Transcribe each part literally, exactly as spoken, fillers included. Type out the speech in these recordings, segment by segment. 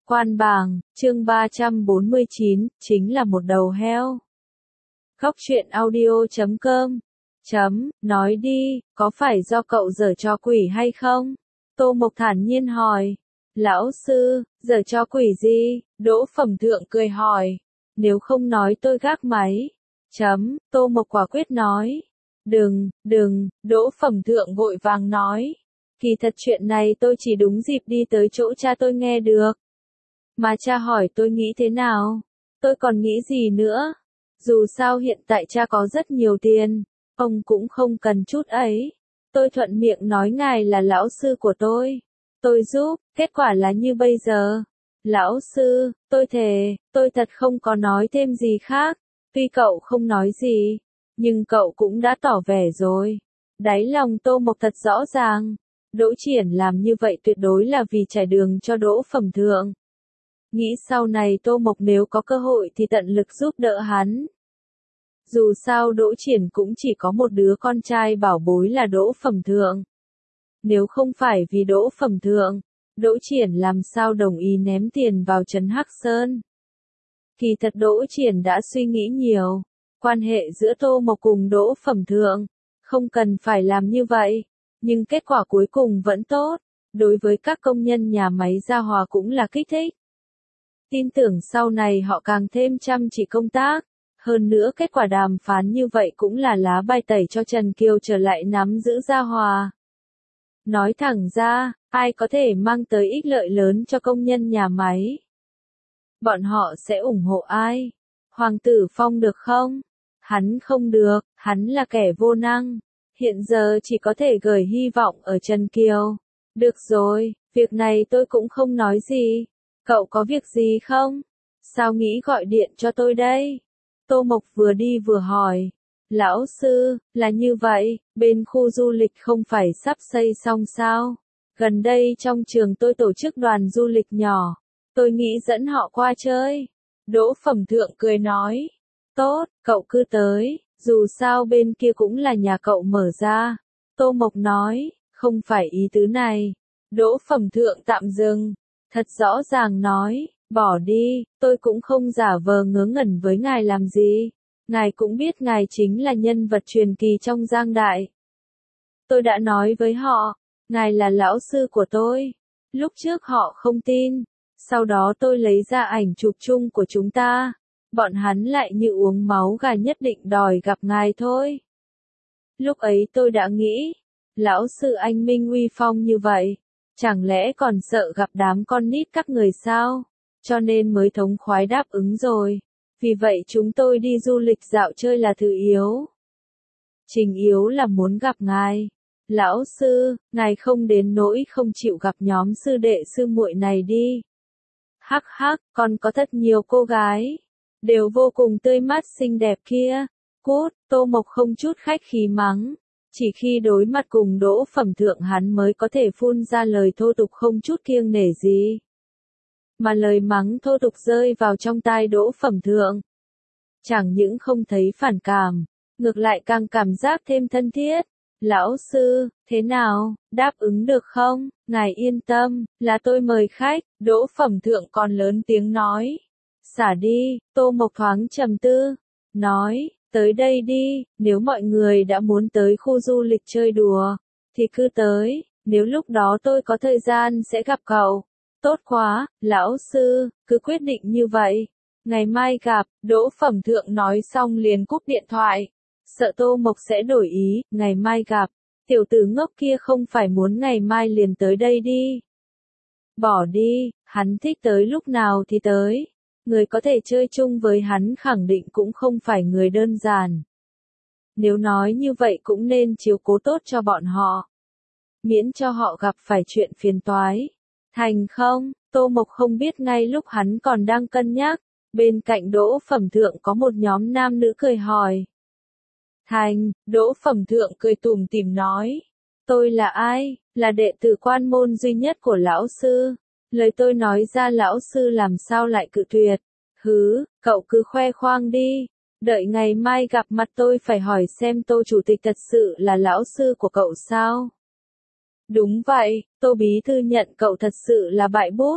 Quan bàng, chương ba trăm bốn mươi chín, chính là một đầu heo. Góc truyện audio chấm com chấm, nói đi, có phải do cậu giở trò quỷ hay không? Tô Mộc thản nhiên hỏi. Lão sư, giở trò quỷ gì? Đỗ Phẩm Thượng cười hỏi. Nếu không nói tôi gác máy. Chấm, Tô Mộc quả quyết nói. Đừng, đừng, Đỗ Phẩm Thượng vội vàng nói. Kỳ thật chuyện này tôi chỉ đúng dịp đi tới chỗ cha tôi nghe được. Mà cha hỏi tôi nghĩ thế nào? Tôi còn nghĩ gì nữa? Dù sao hiện tại cha có rất nhiều tiền, ông cũng không cần chút ấy. Tôi thuận miệng nói ngài là lão sư của tôi. Tôi giúp, kết quả là như bây giờ. Lão sư, tôi thề, tôi thật không có nói thêm gì khác. Tuy cậu không nói gì, nhưng cậu cũng đã tỏ vẻ rồi. Đáy lòng Tô Mộc thật rõ ràng. Đỗ Triển làm như vậy tuyệt đối là vì trải đường cho Đỗ Phẩm Thượng. Nghĩ sau này Tô Mộc nếu có cơ hội thì tận lực giúp đỡ hắn. Dù sao Đỗ Triển cũng chỉ có một đứa con trai bảo bối là Đỗ Phẩm Thượng. Nếu không phải vì Đỗ Phẩm Thượng, Đỗ Triển làm sao đồng ý ném tiền vào trấn Hắc Sơn. Kỳ thật Đỗ Triển đã suy nghĩ nhiều. Quan hệ giữa Tô Mộc cùng Đỗ Phẩm Thượng, không cần phải làm như vậy. Nhưng kết quả cuối cùng vẫn tốt. Đối với các công nhân nhà máy Gia Hòa cũng là kích thích. Tin tưởng sau này họ càng thêm chăm chỉ công tác. Hơn nữa kết quả đàm phán như vậy cũng là lá bài tẩy cho Trần Kiều trở lại nắm giữ Gia Hòa. Nói thẳng ra, ai có thể mang tới ích lợi lớn cho công nhân nhà máy? Bọn họ sẽ ủng hộ ai? Hoàng tử Phong được không? Hắn không được, hắn là kẻ vô năng. Hiện giờ chỉ có thể gửi hy vọng ở Trần Kiều. Được rồi, việc này tôi cũng không nói gì. Cậu có việc gì không? Sao nghĩ gọi điện cho tôi đây? Tô Mộc vừa đi vừa hỏi. Lão sư, là như vậy, bên khu du lịch không phải sắp xây xong sao? Gần đây trong trường tôi tổ chức đoàn du lịch nhỏ. Tôi nghĩ dẫn họ qua chơi. Đỗ Phẩm Thượng cười nói. Tốt, cậu cứ tới, dù sao bên kia cũng là nhà cậu mở ra. Tô Mộc nói, không phải ý tứ này. Đỗ Phẩm Thượng tạm dừng. Thật rõ ràng nói, bỏ đi, tôi cũng không giả vờ ngớ ngẩn với ngài làm gì. Ngài cũng biết ngài chính là nhân vật truyền kỳ trong Giang Đại. Tôi đã nói với họ, ngài là lão sư của tôi. Lúc trước họ không tin, sau đó tôi lấy ra ảnh chụp chung của chúng ta. Bọn hắn lại như uống máu gà nhất định đòi gặp ngài thôi. Lúc ấy tôi đã nghĩ, lão sư anh minh uy phong như vậy. Chẳng lẽ còn sợ gặp đám con nít các người sao? Cho nên mới thống khoái đáp ứng rồi. Vì vậy chúng tôi đi du lịch dạo chơi là thứ yếu. Trình yếu là muốn gặp ngài. Lão sư, ngài không đến nỗi không chịu gặp nhóm sư đệ sư muội này đi. Hắc hắc, còn có thật nhiều cô gái. Đều vô cùng tươi mát xinh đẹp kia. Cút, Tô Mộc không chút khách khí mắng. Chỉ khi đối mặt cùng Đỗ Phẩm Thượng hắn mới có thể phun ra lời thô tục không chút kiêng nể gì. Mà lời mắng thô tục rơi vào trong tai Đỗ Phẩm Thượng. Chẳng những không thấy phản cảm, ngược lại càng cảm giác thêm thân thiết. Lão sư, thế nào, đáp ứng được không? Ngài yên tâm, là tôi mời khách. Đỗ Phẩm Thượng còn lớn tiếng nói. Xả đi, Tô Mộc thoáng trầm tư. Nói, tới đây đi, nếu mọi người đã muốn tới khu du lịch chơi đùa, thì cứ tới, nếu lúc đó tôi có thời gian sẽ gặp cậu. Tốt quá, lão sư, cứ quyết định như vậy. Ngày mai gặp, Đỗ Phẩm Thượng nói xong liền cúp điện thoại. Sợ Tô Mộc sẽ đổi ý, ngày mai gặp. Tiểu tử ngốc kia không phải muốn ngày mai liền tới đây đi. Bỏ đi, hắn thích tới lúc nào thì tới. Người có thể chơi chung với hắn khẳng định cũng không phải người đơn giản. Nếu nói như vậy cũng nên chiếu cố tốt cho bọn họ. Miễn cho họ gặp phải chuyện phiền toái. Thành không, Tô Mộc không biết ngay lúc hắn còn đang cân nhắc. Bên cạnh Đỗ Phẩm Thượng có một nhóm nam nữ cười hỏi. Thành, Đỗ Phẩm Thượng cười tủm tỉm nói. Tôi là ai? Là đệ tử quan môn duy nhất của lão sư. Lời tôi nói ra lão sư làm sao lại cự tuyệt. Hứ, cậu cứ khoe khoang đi. Đợi ngày mai gặp mặt tôi phải hỏi xem Tô chủ tịch thật sự là lão sư của cậu sao? Đúng vậy, Tô bí thư nhận cậu thật sự là bại bút.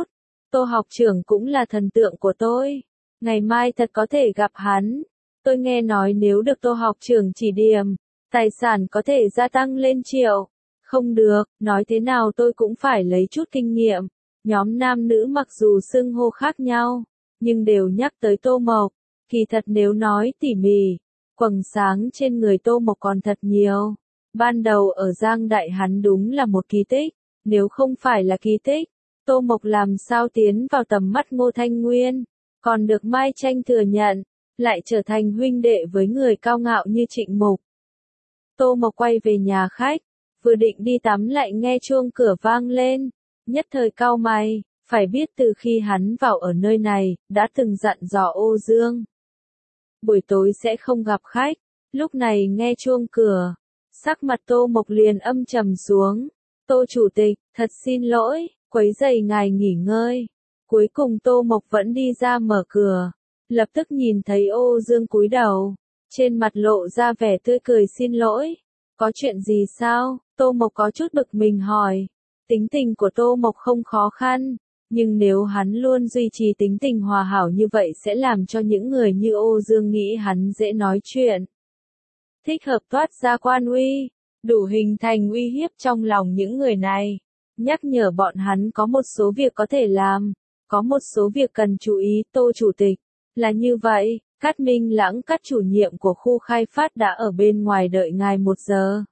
Tô học trưởng cũng là thần tượng của tôi. Ngày mai thật có thể gặp hắn. Tôi nghe nói nếu được Tô học trưởng chỉ điểm, tài sản có thể gia tăng lên triệu. Không được, nói thế nào tôi cũng phải lấy chút kinh nghiệm. Nhóm nam nữ mặc dù xưng hô khác nhau, nhưng đều nhắc tới Tô Mộc. Kỳ thật nếu nói tỉ mỉ, quầng sáng trên người Tô Mộc còn thật nhiều. Ban đầu ở Giang Đại hắn đúng là một kỳ tích. Nếu không phải là kỳ tích, Tô Mộc làm sao tiến vào tầm mắt Ngô Thanh Nguyên, còn được Mai Tranh thừa nhận, lại trở thành huynh đệ với người cao ngạo như Trịnh Mục. Tô Mộc quay về nhà khách, vừa định đi tắm lại nghe chuông cửa vang lên, nhất thời cau mày, phải biết từ khi hắn vào ở nơi này, đã từng dặn dò Ô Dương. Buổi tối sẽ không gặp khách, lúc này nghe chuông cửa, sắc mặt Tô Mộc liền âm trầm xuống. Tô chủ tịch, thật xin lỗi, quấy rầy ngài nghỉ ngơi. Cuối cùng Tô Mộc vẫn đi ra mở cửa, lập tức nhìn thấy Ô Dương cúi đầu, trên mặt lộ ra vẻ tươi cười xin lỗi. Có chuyện gì sao? Tô Mộc có chút bực mình hỏi. Tính tình của Tô Mộc không khó khăn, nhưng nếu hắn luôn duy trì tính tình hòa hảo như vậy sẽ làm cho những người như Ô Dương nghĩ hắn dễ nói chuyện. Thích hợp toát ra quan uy, đủ hình thành uy hiếp trong lòng những người này, nhắc nhở bọn hắn có một số việc có thể làm, có một số việc cần chú ý. Tô chủ tịch, là như vậy, Cát Minh Lãng Cát chủ nhiệm của khu khai phát đã ở bên ngoài đợi ngài một giờ.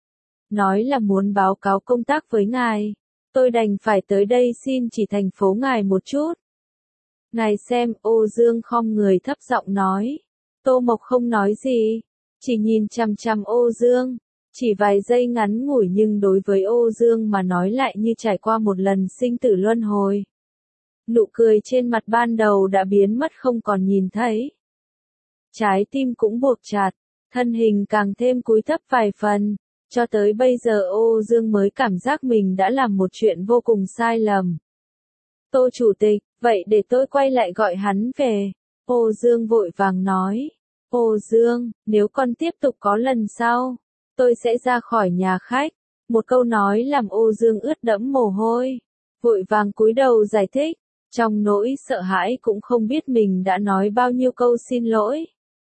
Nói là muốn báo cáo công tác với ngài, tôi đành phải tới đây xin chỉ thành phố ngài một chút. Ngài xem, Ô Dương khom người thấp giọng nói. Tô Mộc không nói gì, chỉ nhìn chằm chằm Ô Dương. Chỉ vài giây ngắn ngủi nhưng đối với Ô Dương mà nói lại như trải qua một lần sinh tử luân hồi. Nụ cười trên mặt ban đầu đã biến mất không còn nhìn thấy. Trái tim cũng buộc chặt, thân hình càng thêm cúi thấp vài phần. Cho tới bây giờ Ô Dương mới cảm giác mình đã làm một chuyện vô cùng sai lầm. Tô chủ tịch, vậy để tôi quay lại gọi hắn về. Ô Dương vội vàng nói. Ô Dương, nếu con tiếp tục có lần sau, tôi sẽ ra khỏi nhà khách. Một câu nói làm Ô Dương ướt đẫm mồ hôi, vội vàng cúi đầu giải thích, trong nỗi sợ hãi cũng không biết mình đã nói bao nhiêu câu xin lỗi.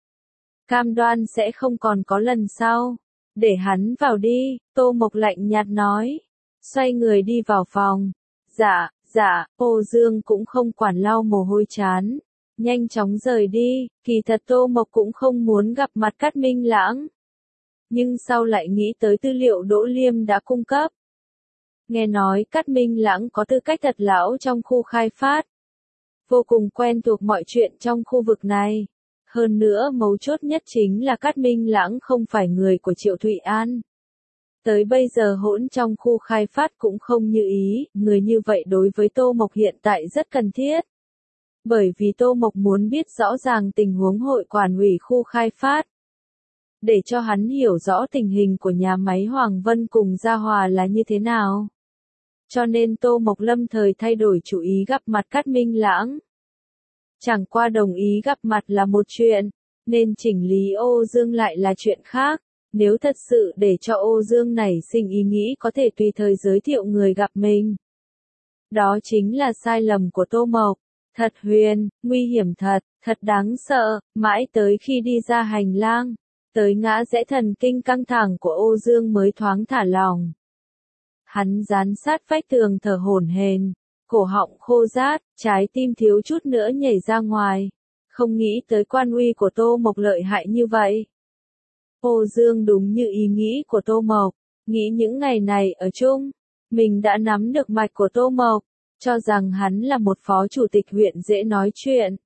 Cam đoan sẽ không còn có lần sau. Để hắn vào đi, Tô Mộc lạnh nhạt nói. Xoay người đi vào phòng. Dạ, dạ, Ô Dương cũng không quản lau mồ hôi chán. Nhanh chóng rời đi, kỳ thật Tô Mộc cũng không muốn gặp mặt Cát Minh Lãng. Nhưng sau lại nghĩ tới tư liệu Đỗ Liêm đã cung cấp. Nghe nói Cát Minh Lãng có tư cách thật lão trong khu khai phát. Vô cùng quen thuộc mọi chuyện trong khu vực này. Hơn nữa mấu chốt nhất chính là Cát Minh Lãng không phải người của Triệu Thụy An. Tới bây giờ hỗn trong khu khai phát cũng không như ý, người như vậy đối với Tô Mộc hiện tại rất cần thiết. Bởi vì Tô Mộc muốn biết rõ ràng tình huống hội quản ủy khu khai phát. Để cho hắn hiểu rõ tình hình của nhà máy Hoàng Vân cùng Gia Hòa là như thế nào. Cho nên Tô Mộc lâm thời thay đổi chủ ý gặp mặt Cát Minh Lãng. Chẳng qua đồng ý gặp mặt là một chuyện, nên chỉnh lý Ô Dương lại là chuyện khác. Nếu thật sự để cho Ô Dương nảy sinh ý nghĩ có thể tùy thời giới thiệu người gặp mình. Đó chính là sai lầm của Tô Mộc. Thật huyền, nguy hiểm thật, thật đáng sợ, mãi tới khi đi ra hành lang, tới ngã rẽ thần kinh căng thẳng của Ô Dương mới thoáng thả lòng. Hắn dán sát vách tường thở hổn hển, cổ họng khô rát, trái tim thiếu chút nữa nhảy ra ngoài. Không nghĩ tới quan uy của Tô Mộc lợi hại như vậy. Ô Dương đúng như ý nghĩ của Tô Mộc, nghĩ những ngày này ở chung, mình đã nắm được mạch của Tô Mộc, cho rằng hắn là một phó chủ tịch huyện dễ nói chuyện.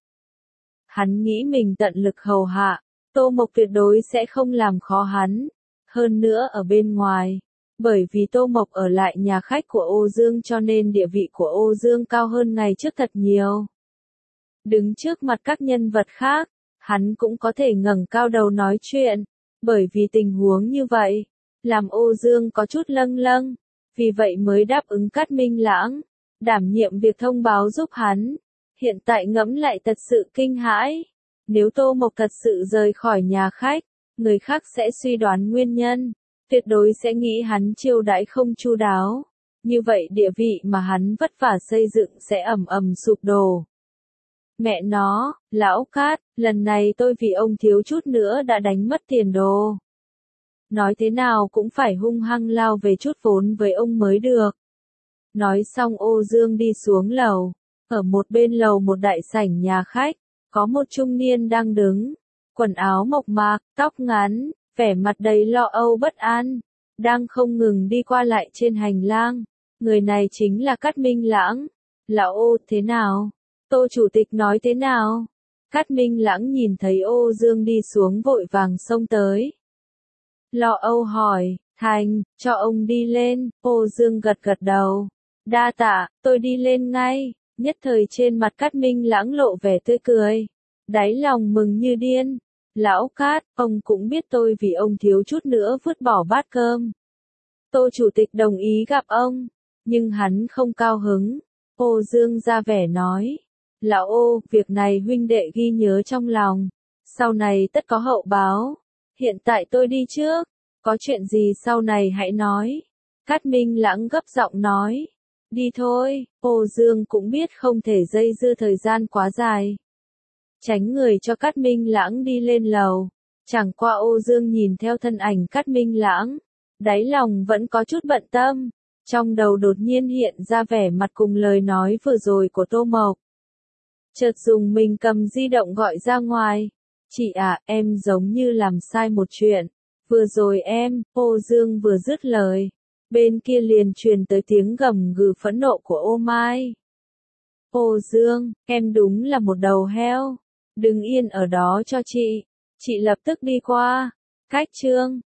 Hắn nghĩ mình tận lực hầu hạ, Tô Mộc tuyệt đối sẽ không làm khó hắn. Hơn nữa ở bên ngoài, bởi vì Tô Mộc ở lại nhà khách của Ô Dương cho nên địa vị của Ô Dương cao hơn ngày trước thật nhiều. Đứng trước mặt các nhân vật khác, hắn cũng có thể ngẩng cao đầu nói chuyện, bởi vì tình huống như vậy, làm Ô Dương có chút lâng lâng, vì vậy mới đáp ứng Cát Minh Lãng, đảm nhiệm việc thông báo giúp hắn. Hiện tại ngẫm lại thật sự kinh hãi, nếu Tô Mộc thật sự rời khỏi nhà khách, người khác sẽ suy đoán nguyên nhân, tuyệt đối sẽ nghĩ hắn chiêu đãi không chu đáo. như vậy địa vị mà hắn vất vả xây dựng sẽ ầm ầm sụp đổ. Mẹ nó, lão Cát, lần này tôi vì ông thiếu chút nữa đã đánh mất tiền đồ. Nói thế nào cũng phải hung hăng lao về chút vốn với ông mới được. Nói xong Ô Dương đi xuống lầu. Ở một bên lầu một đại sảnh nhà khách, có một trung niên đang đứng. Quần áo mộc mạc, tóc ngắn, vẻ mặt đầy lo âu bất an. Đang không ngừng đi qua lại trên hành lang. Người này chính là Cát Minh Lãng. Lão Ô, thế nào? Tô chủ tịch nói thế nào? Cát Minh Lãng nhìn thấy Ô Dương đi xuống vội vàng xông tới. Lo âu hỏi, thành, cho ông đi lên, Ô Dương gật gật đầu. Đa tạ, tôi đi lên ngay, nhất thời trên mặt Cát Minh Lãng lộ vẻ tươi cười. Đáy lòng mừng như điên. Lão Cát, ông cũng biết tôi vì ông thiếu chút nữa vứt bỏ bát cơm. Tô chủ tịch đồng ý gặp ông, nhưng hắn không cao hứng. Ô Dương ra vẻ nói. Lão Ô, việc này huynh đệ ghi nhớ trong lòng. Sau này tất có hậu báo. Hiện tại tôi đi trước. Có chuyện gì sau này hãy nói. Cát Minh Lãng gấp giọng nói. Đi thôi, Ô Dương cũng biết không thể dây dưa thời gian quá dài. Tránh người cho Cát Minh Lãng đi lên lầu. Chẳng qua Ô Dương nhìn theo thân ảnh Cát Minh Lãng. Đáy lòng vẫn có chút bận tâm. Trong đầu đột nhiên hiện ra vẻ mặt cùng lời nói vừa rồi của Tô Mộc. Chợt dùng mình cầm di động gọi ra ngoài. Chị à, em giống như làm sai một chuyện. Vừa rồi em, Ô Dương vừa dứt lời. Bên kia liền truyền tới tiếng gầm gừ phẫn nộ của Ô Mai. Ô Dương, em đúng là một đầu heo. Đừng yên ở đó cho chị. Chị lập tức đi qua. Cách chương.